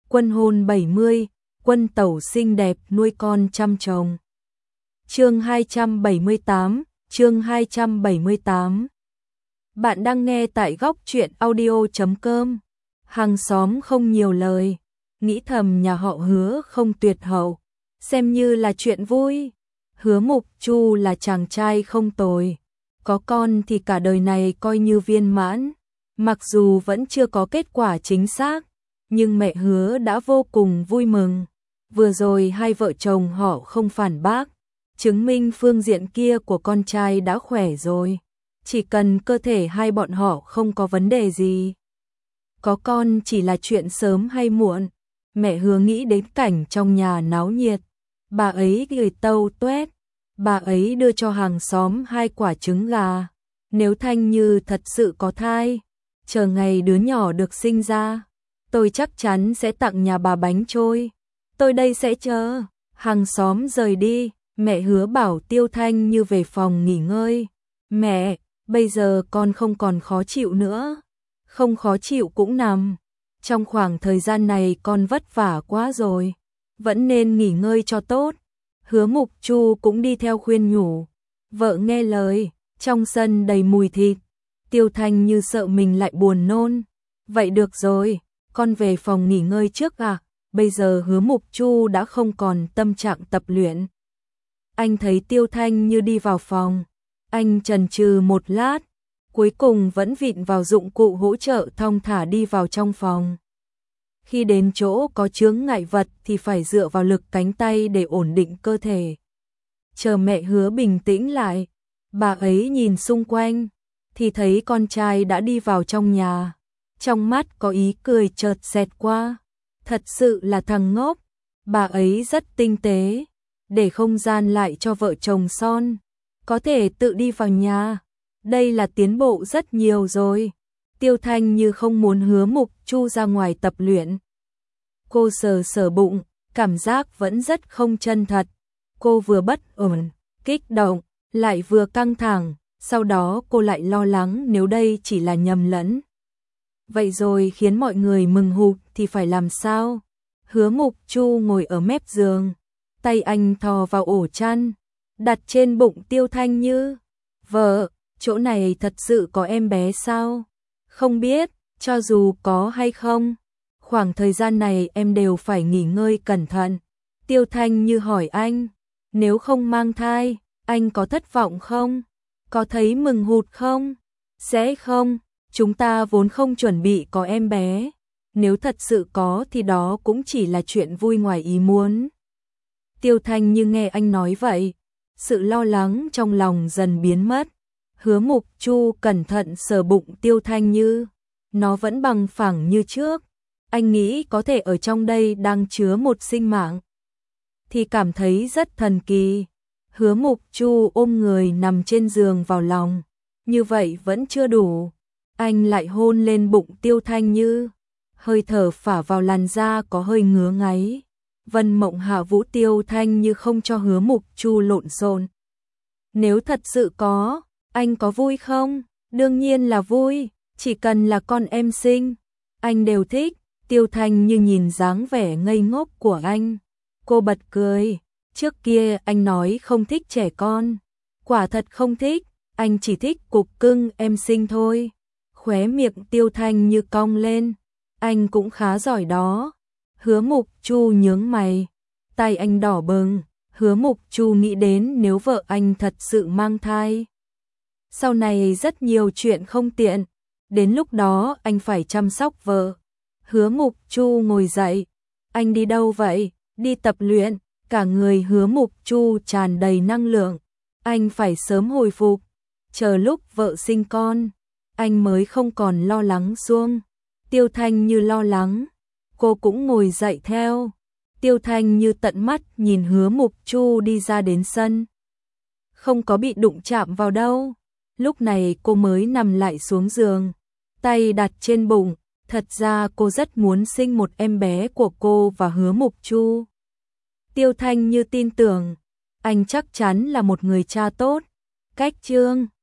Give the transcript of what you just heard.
Quân hôn 70, quân tẩu xinh đẹp nuôi con chăm chồng. Chương 278, chương 278. Bạn đang nghe tại góc truyện audio.com. Hàng xóm không nhiều lời, nghĩ thầm nhà họ Hứa không tuyệt hậu, xem như là chuyện vui. Hứa Mục Chu là chàng trai không tồi, có con thì cả đời này coi như viên mãn. Mặc dù vẫn chưa có kết quả chính xác, nhưng mẹ Hứa đã vô cùng vui mừng. Vừa rồi hai vợ chồng họ không phản bác, chứng minh phương diện kia của con trai đã khỏe rồi. Chỉ cần cơ thể hai bọn họ không có vấn đề gì. Có con chỉ là chuyện sớm hay muộn. Mẹ Hứa nghĩ đến cảnh trong nhà náo nhiệt. Bà ấy cười tâu tuét. Bà ấy đưa cho hàng xóm 2 quả trứng gà. Nếu Thanh Như thật sự có thai, chờ ngày đứa nhỏ được sinh ra, tôi chắc chắn sẽ tặng nhà bà bánh trôi. Tôi đây sẽ chờ. Hàng xóm rời đi, mẹ Hứa bảo Tiêu Thanh Như về phòng nghỉ ngơi. Mẹ, bây giờ con không còn khó chịu nữa. Không khó chịu cũng nằm. Trong khoảng thời gian này con vất vả quá rồi, vẫn nên nghỉ ngơi cho tốt. Hứa Mục Chu cũng đi theo khuyên nhủ. Vợ nghe lời, trong sân đầy mùi thịt. Tiêu Thanh Như sợ mình lại buồn nôn. Vậy được rồi, con về phòng nghỉ ngơi trước à? Bây giờ Hứa Mục Chu đã không còn tâm trạng tập luyện. Anh thấy Tiêu Thanh Như đi vào phòng, anh chần chừ một lát, cuối cùng vẫn vịn vào dụng cụ hỗ trợ thong thả đi vào trong phòng. Khi đến chỗ có chướng ngại vật thì phải dựa vào lực cánh tay để ổn định cơ thể. Chờ mẹ Hứa bình tĩnh lại, bà ấy nhìn xung quanh, thì thấy con trai đã đi vào trong nhà. Trong mắt có ý cười chợt xẹt qua. Thật sự là thằng ngốc. Bà ấy rất tinh tế, để không gian lại cho vợ chồng son có thể tự đi vào nhà. Đây là tiến bộ rất nhiều rồi. Tiêu Thanh Như không muốn Hứa Mục Chu ra ngoài tập luyện. Cô sờ sờ bụng, cảm giác vẫn rất không chân thật. Cô vừa bất ổn, kích động, lại vừa căng thẳng, sau đó cô lại lo lắng nếu đây chỉ là nhầm lẫn. Vậy rồi khiến mọi người mừng hụt thì phải làm sao? Hứa Mục Chu ngồi ở mép giường, tay anh thò vào ổ chăn, đặt trên bụng Tiêu Thanh Như. Vợ, chỗ này thật sự có em bé sao? Không biết, cho dù có hay không, khoảng thời gian này em đều phải nghỉ ngơi cẩn thận. Tiêu Thanh Như hỏi anh, nếu không mang thai, anh có thất vọng không? Có thấy mừng hụt không? Sẽ không, chúng ta vốn không chuẩn bị có em bé. Nếu thật sự có thì đó cũng chỉ là chuyện vui ngoài ý muốn. Tiêu Thanh Như nghe anh nói vậy, sự lo lắng trong lòng dần biến mất. Hứa Mục Chu cẩn thận sờ bụng Tiêu Thanh Như. Nó vẫn bằng phẳng như trước. Anh nghĩ có thể ở trong đây đang chứa một sinh mạng, thì cảm thấy rất thần kỳ. Hứa Mục Chu ôm người nằm trên giường vào lòng. Như vậy vẫn chưa đủ. Anh lại hôn lên bụng Tiêu Thanh Như. Hơi thở phả vào làn da có hơi ngứa ngáy. Vân Mộng hạ vũ Tiêu Thanh Như không cho Hứa Mục Chu lộn xộn. Nếu thật sự có, anh có vui không? Đương nhiên là vui, chỉ cần là con em sinh, anh đều thích. Tiêu Thanh Như nhìn dáng vẻ ngây ngốc của anh, cô bật cười. Trước kia anh nói không thích trẻ con, quả thật không thích, anh chỉ thích cục cưng em sinh thôi. Khóe miệng Tiêu Thanh Như cong lên, anh cũng khá giỏi đó. Hứa Mục Chu nhướng mày, tay anh đỏ bừng. Hứa Mục Chu nghĩ đến nếu vợ anh thật sự mang thai, sau này rất nhiều chuyện không tiện, đến lúc đó anh phải chăm sóc vợ. Hứa Mục Chu ngồi dậy, anh đi đâu vậy? Đi tập luyện. Cả người Hứa Mục Chu tràn đầy năng lượng, anh phải sớm hồi phục, chờ lúc vợ sinh con, anh mới không còn lo lắng suông. Tiêu Thanh Như lo lắng, cô cũng ngồi dậy theo. Tiêu Thanh Như tận mắt nhìn Hứa Mục Chu đi ra đến sân, không có bị đụng chạm vào đâu. Lúc này cô mới nằm lại xuống giường, tay đặt trên bụng. Thật ra cô rất muốn sinh một em bé của cô và Hứa Mục Chu. Tiêu Thanh Như tin tưởng, anh chắc chắn là một người cha tốt. Cách chương